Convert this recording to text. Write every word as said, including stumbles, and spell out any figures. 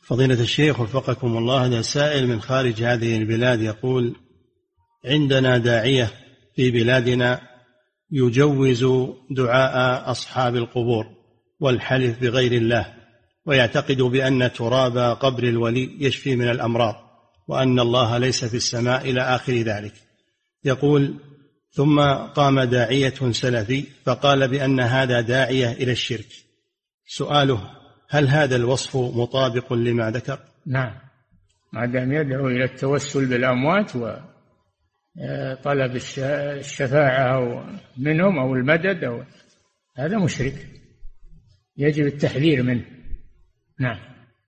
فضيلة الشيخ وفقكم الله، هذا سائل من خارج هذه البلاد يقول: عندنا داعية في بلادنا يجوز دعاء أصحاب القبور والحلف بغير الله، ويعتقد بأن تراب قبر الولي يشفي من الأمراض، وأن الله ليس في السماء إلى آخر ذلك. يقول: ثم قام داعية سلفي فقال بأن هذا داعية إلى الشرك. سؤاله: هل هذا الوصف مطابق لما ذكر؟ نعم، ما دام يدعو إلى التوسل بالأموات وطلب الشفاعة منهم أو المدد أو هذا مشرك، يجب التحذير منه. نعم.